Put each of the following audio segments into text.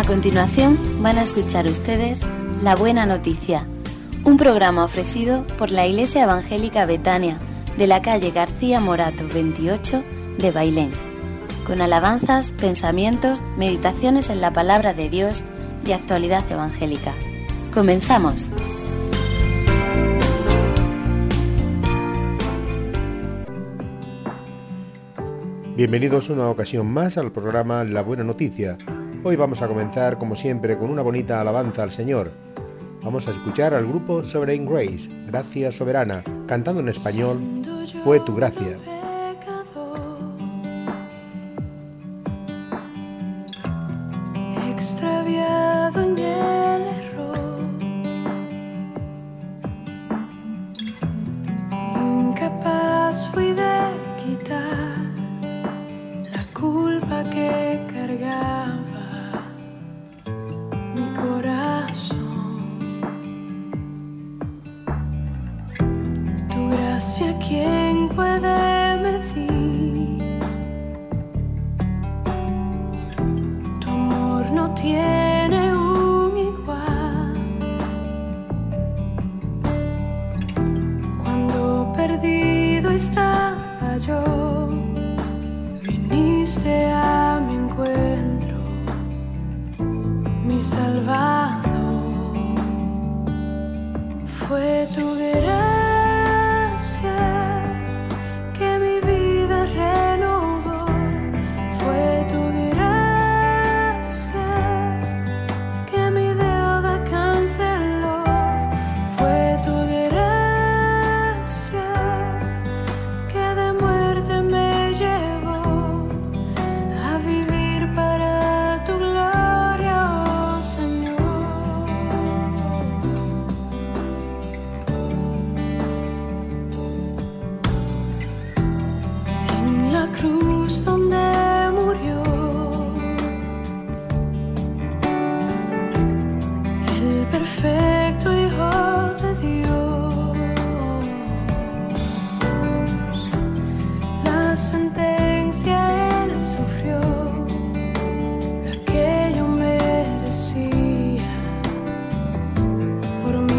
A continuación van a escuchar ustedes La Buena Noticia, un programa ofrecido por la Iglesia Evangélica Betania de la calle García Morato 28 de Bailén, con alabanzas, pensamientos, meditaciones en la palabra de Dios y actualidad evangélica. ¡Comenzamos! Bienvenidos una ocasión más al programa La Buena Noticia. Hoy vamos a comenzar, como siempre, con una bonita alabanza al Señor. Vamos a escuchar al grupo Sovereign Grace, Gracia Soberana, cantando en español, Fue tu gracia. Extraviado en el error, incapaz fui de quitar la culpa que cargaba mi corazón. Tu gracia, ¿quién puede medir? Tu amor no tiene un igual. Cuando perdido estaba yo, viniste a mi encuentro, mi Salvador. Fue tu gracia que mi vida renovó. Fue tu gracia que mi deuda canceló. Fue tu gracia que de muerte me llevó a vivir para tu gloria, oh Señor. En la cruz donde murió el perfecto Hijo de Dios, la sentencia Él sufrió, la que yo merecía por mi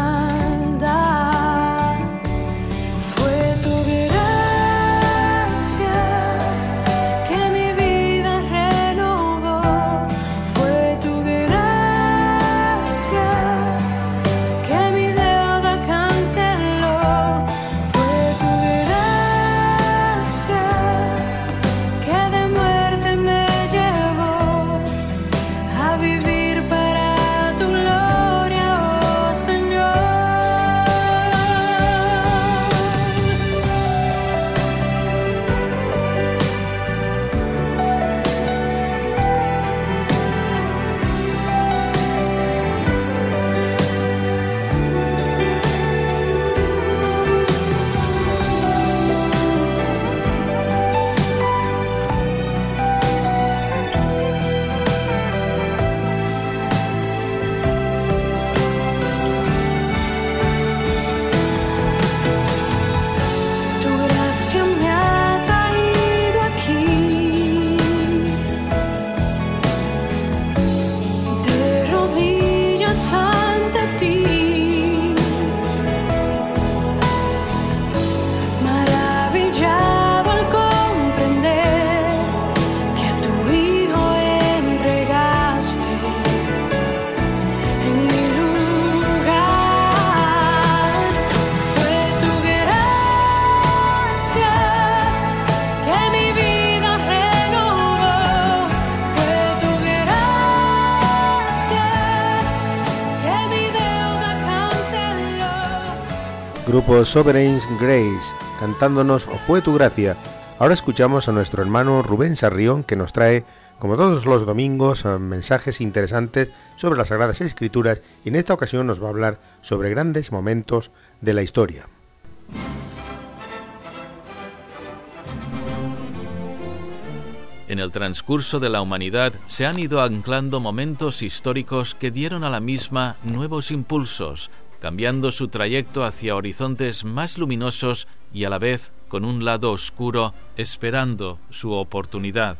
maldad. Fue tu gracia que mi vida renovó. Fue tu gracia que mi deuda canceló. Fue tu gracia que de muerte me llevó a vivir para tu gloria, oh Señor. Tu gracia me ha traído aquí, de rodillas ante ti, maravillado al comprender que a tu Hijo entregaste en mi lugar. Fue tu gracia que mi vida renovó. Fue tu gracia que mi deuda canceló. Grupo Sovereign Grace, cantándonos Fue tu gracia. Ahora escuchamos a nuestro hermano Rubén Sarrión, que nos trae, como todos los domingos, mensajes interesantes sobre las Sagradas Escrituras, y en esta ocasión nos va a hablar sobre grandes momentos de la historia. En el transcurso de la humanidad se han ido anclando momentos históricos que dieron a la misma nuevos impulsos, cambiando su trayecto hacia horizontes más luminosos y a la vez con un lado oscuro esperando su oportunidad.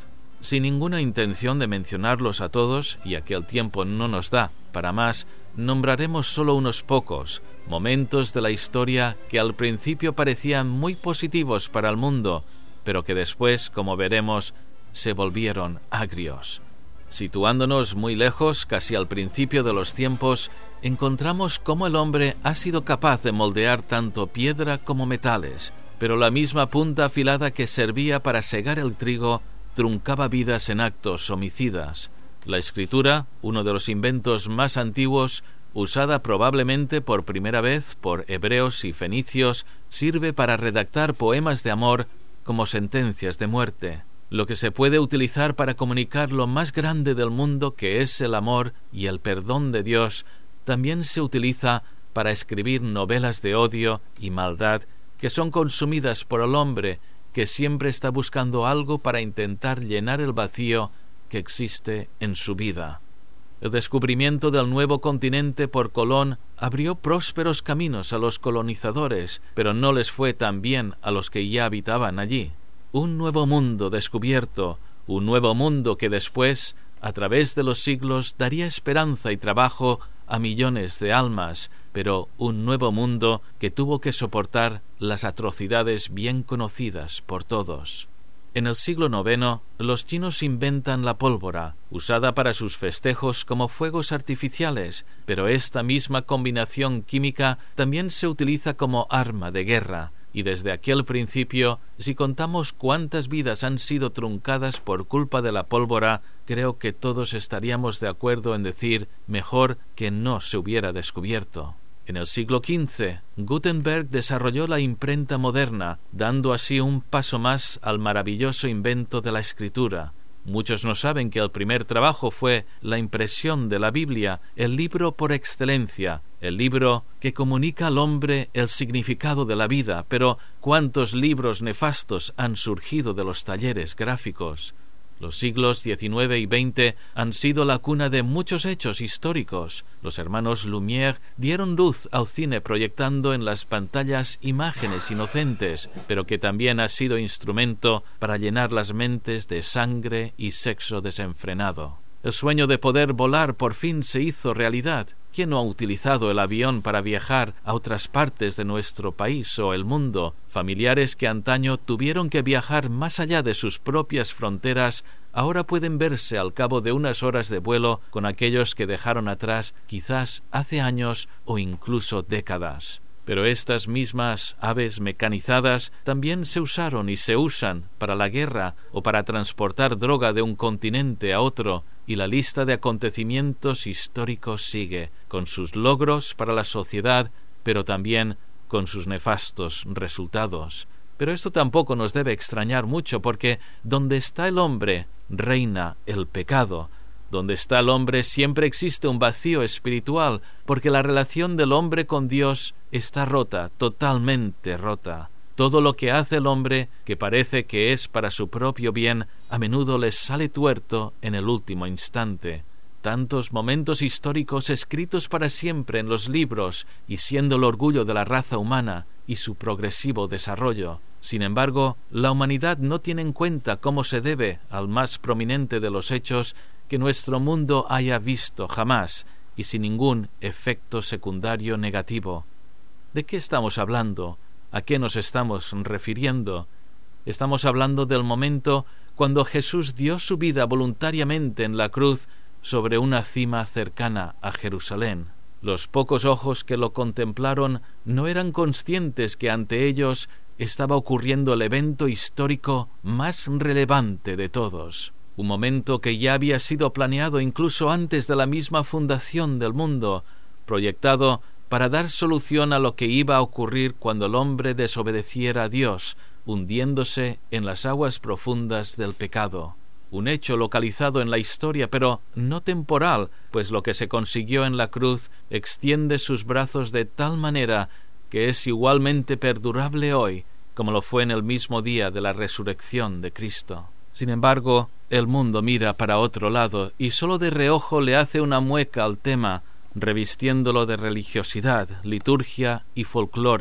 Sin ninguna intención de mencionarlos a todos, ya que el tiempo no nos da para más, nombraremos solo unos pocos, momentos de la historia que al principio parecían muy positivos para el mundo, pero que después, como veremos, se volvieron agrios. Situándonos muy lejos, casi al principio de los tiempos, encontramos cómo el hombre ha sido capaz de moldear tanto piedra como metales, pero la misma punta afilada que servía para segar el trigo truncaba vidas en actos homicidas. La escritura, uno de los inventos más antiguos, usada probablemente por primera vez por hebreos y fenicios, sirve para redactar poemas de amor como sentencias de muerte. Lo que se puede utilizar para comunicar lo más grande del mundo, que es el amor y el perdón de Dios, también se utiliza para escribir novelas de odio y maldad que son consumidas por el hombre, que siempre está buscando algo para intentar llenar el vacío que existe en su vida. El descubrimiento del nuevo continente por Colón abrió prósperos caminos a los colonizadores, pero no les fue tan bien a los que ya habitaban allí. Un nuevo mundo descubierto, un nuevo mundo que después, a través de los siglos, daría esperanza y trabajo a millones de almas, pero un nuevo mundo que tuvo que soportar las atrocidades bien conocidas por todos. En el siglo IX, los chinos inventan la pólvora, usada para sus festejos como fuegos artificiales, pero esta misma combinación química también se utiliza como arma de guerra, y desde aquel principio, si contamos cuántas vidas han sido truncadas por culpa de la pólvora, creo que todos estaríamos de acuerdo en decir mejor que no se hubiera descubierto. En el siglo XV, Gutenberg desarrolló la imprenta moderna, dando así un paso más al maravilloso invento de la escritura. Muchos no saben que el primer trabajo fue la impresión de la Biblia, el libro por excelencia, el libro que comunica al hombre el significado de la vida, pero ¿cuántos libros nefastos han surgido de los talleres gráficos? Los siglos XIX y XX han sido la cuna de muchos hechos históricos. Los hermanos Lumière dieron luz al cine proyectando en las pantallas imágenes inocentes, pero que también ha sido instrumento para llenar las mentes de sangre y sexo desenfrenado. El sueño de poder volar por fin se hizo realidad. ¿Quién no ha utilizado el avión para viajar a otras partes de nuestro país o el mundo? Familiares que antaño tuvieron que viajar más allá de sus propias fronteras, ahora pueden verse al cabo de unas horas de vuelo con aquellos que dejaron atrás quizás hace años o incluso décadas. Pero estas mismas aves mecanizadas también se usaron y se usan para la guerra o para transportar droga de un continente a otro, y la lista de acontecimientos históricos sigue, con sus logros para la sociedad, pero también con sus nefastos resultados. Pero esto tampoco nos debe extrañar mucho, porque donde está el hombre, reina el pecado. Donde está el hombre siempre existe un vacío espiritual, porque la relación del hombre con Dios está rota, totalmente rota. Todo lo que hace el hombre, que parece que es para su propio bien, a menudo les sale tuerto en el último instante. Tantos momentos históricos escritos para siempre en los libros y siendo el orgullo de la raza humana y su progresivo desarrollo. Sin embargo, la humanidad no tiene en cuenta cómo se debe al más prominente de los hechos que nuestro mundo haya visto jamás y sin ningún efecto secundario negativo. ¿De qué estamos hablando? ¿A qué nos estamos refiriendo? Estamos hablando del momento cuando Jesús dio su vida voluntariamente en la cruz sobre una cima cercana a Jerusalén. Los pocos ojos que lo contemplaron no eran conscientes que ante ellos estaba ocurriendo el evento histórico más relevante de todos. Un momento que ya había sido planeado incluso antes de la misma fundación del mundo, proyectado para dar solución a lo que iba a ocurrir cuando el hombre desobedeciera a Dios, hundiéndose en las aguas profundas del pecado. Un hecho localizado en la historia, pero no temporal, pues lo que se consiguió en la cruz extiende sus brazos de tal manera que es igualmente perdurable hoy, como lo fue en el mismo día de la resurrección de Cristo. Sin embargo, el mundo mira para otro lado y solo de reojo le hace una mueca al tema, revistiéndolo de religiosidad, liturgia y folclore,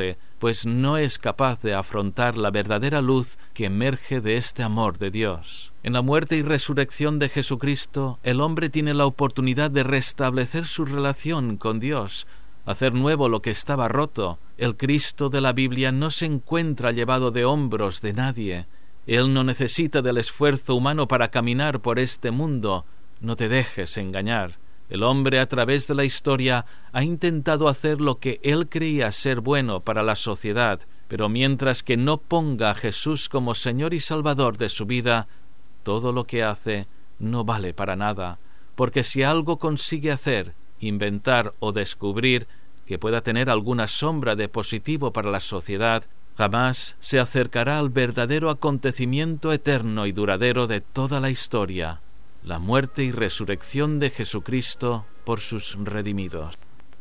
pues no es capaz de afrontar la verdadera luz que emerge de este amor de Dios. En la muerte y resurrección de Jesucristo, el hombre tiene la oportunidad de restablecer su relación con Dios, hacer nuevo lo que estaba roto. El Cristo de la Biblia no se encuentra llevado de hombros de nadie. Él no necesita del esfuerzo humano para caminar por este mundo. No te dejes engañar. El hombre, a través de la historia, ha intentado hacer lo que él creía ser bueno para la sociedad, pero mientras que no ponga a Jesús como Señor y Salvador de su vida, todo lo que hace no vale para nada, porque si algo consigue hacer, inventar o descubrir que pueda tener alguna sombra de positivo para la sociedad, jamás se acercará al verdadero acontecimiento eterno y duradero de toda la historia, la muerte y resurrección de Jesucristo por sus redimidos.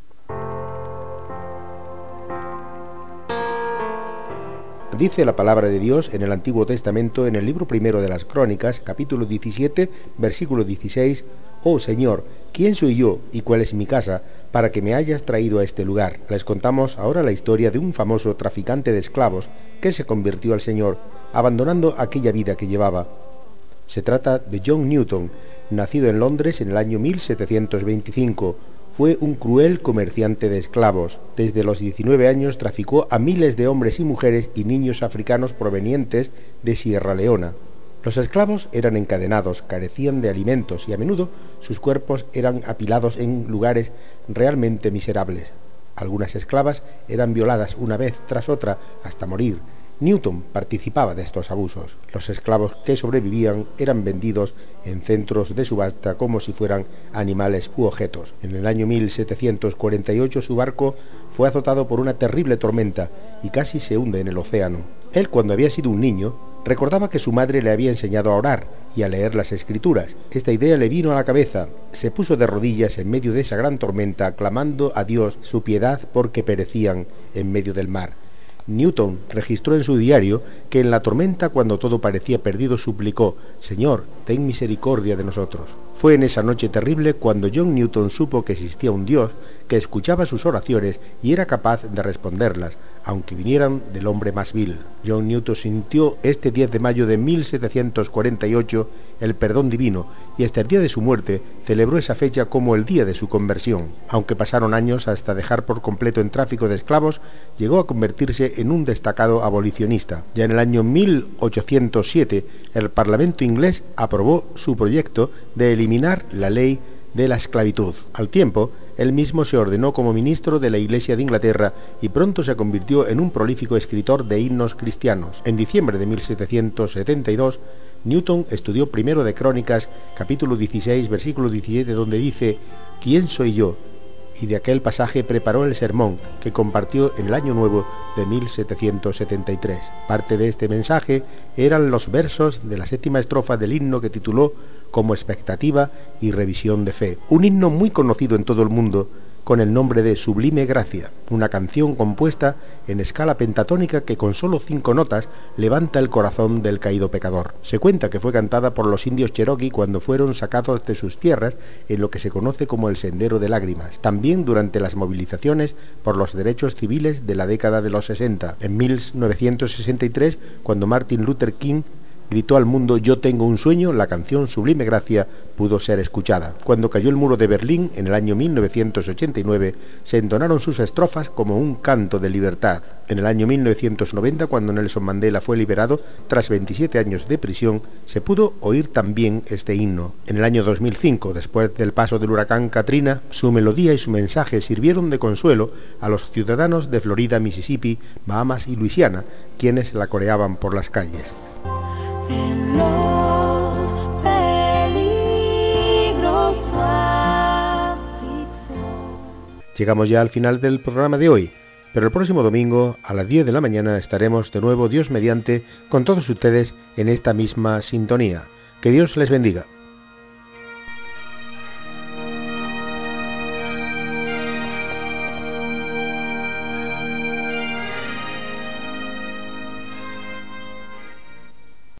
Dice la palabra de Dios en el Antiguo Testamento, en el libro primero de las Crónicas, capítulo 17, versículo 16: «Oh Señor, ¿quién soy yo y cuál es mi casa para que me hayas traído a este lugar?». Les contamos ahora la historia de un famoso traficante de esclavos que se convirtió al Señor, abandonando aquella vida que llevaba. Se trata de John Newton, nacido en Londres en el año 1725. Fue un cruel comerciante de esclavos. Desde los 19 años traficó a miles de hombres y mujeres y niños africanos provenientes de Sierra Leona. Los esclavos eran encadenados, carecían de alimentos y a menudo sus cuerpos eran apilados en lugares realmente miserables. Algunas esclavas eran violadas una vez tras otra hasta morir. Newton participaba de estos abusos. Los esclavos que sobrevivían eran vendidos en centros de subasta como si fueran animales u objetos. En el año 1748 su barco fue azotado por una terrible tormenta y casi se hunde en el océano. Él, cuando había sido un niño, recordaba que su madre le había enseñado a orar y a leer las Escrituras. Esta idea le vino a la cabeza. Se puso de rodillas en medio de esa gran tormenta, clamando a Dios su piedad porque perecían en medio del mar. Newton registró en su diario que en la tormenta, cuando todo parecía perdido, suplicó: «Señor, ten misericordia de nosotros». Fue en esa noche terrible cuando John Newton supo que existía un Dios que escuchaba sus oraciones y era capaz de responderlas, aunque vinieran del hombre más vil. John Newton sintió este 10 de mayo de 1748 el perdón divino y hasta el día de su muerte celebró esa fecha como el día de su conversión. Aunque pasaron años hasta dejar por completo el tráfico de esclavos, llegó a convertirse en un destacado abolicionista. Ya en el año 1807 el Parlamento inglés aprobó su proyecto de eliminar la ley de la esclavitud. Al tiempo, él mismo se ordenó como ministro de la Iglesia de Inglaterra y pronto se convirtió en un prolífico escritor de himnos cristianos. En diciembre de 1772, Newton estudió primero de Crónicas, capítulo 16, versículo 17, donde dice: «¿Quién soy yo?», y de aquel pasaje preparó el sermón que compartió en el Año Nuevo de 1773. Parte de este mensaje eran los versos de la 7ª estrofa del himno que tituló Como expectativa y revisión de fe, un himno muy conocido en todo el mundo con el nombre de Sublime Gracia, una canción compuesta en escala pentatónica que con solo 5 notas levanta el corazón del caído pecador. Se cuenta que fue cantada por los indios Cherokee cuando fueron sacados de sus tierras en lo que se conoce como el Sendero de Lágrimas, también durante las movilizaciones por los derechos civiles de la década de los 60. En 1963, cuando Martin Luther King gritó al mundo «Yo tengo un sueño», la canción Sublime Gracia pudo ser escuchada. Cuando cayó el muro de Berlín en el año 1989, se entonaron sus estrofas como un canto de libertad. En el año 1990, cuando Nelson Mandela fue liberado tras 27 años de prisión, se pudo oír también este himno. En el año 2005, después del paso del huracán Katrina, su melodía y su mensaje sirvieron de consuelo a los ciudadanos de Florida, Mississippi, Bahamas y Luisiana, quienes la coreaban por las calles. En los peligros afixó. Llegamos ya al final del programa de hoy, pero el próximo domingo a las 10 de la mañana estaremos de nuevo, Dios mediante, con todos ustedes en esta misma sintonía. Que Dios les bendiga.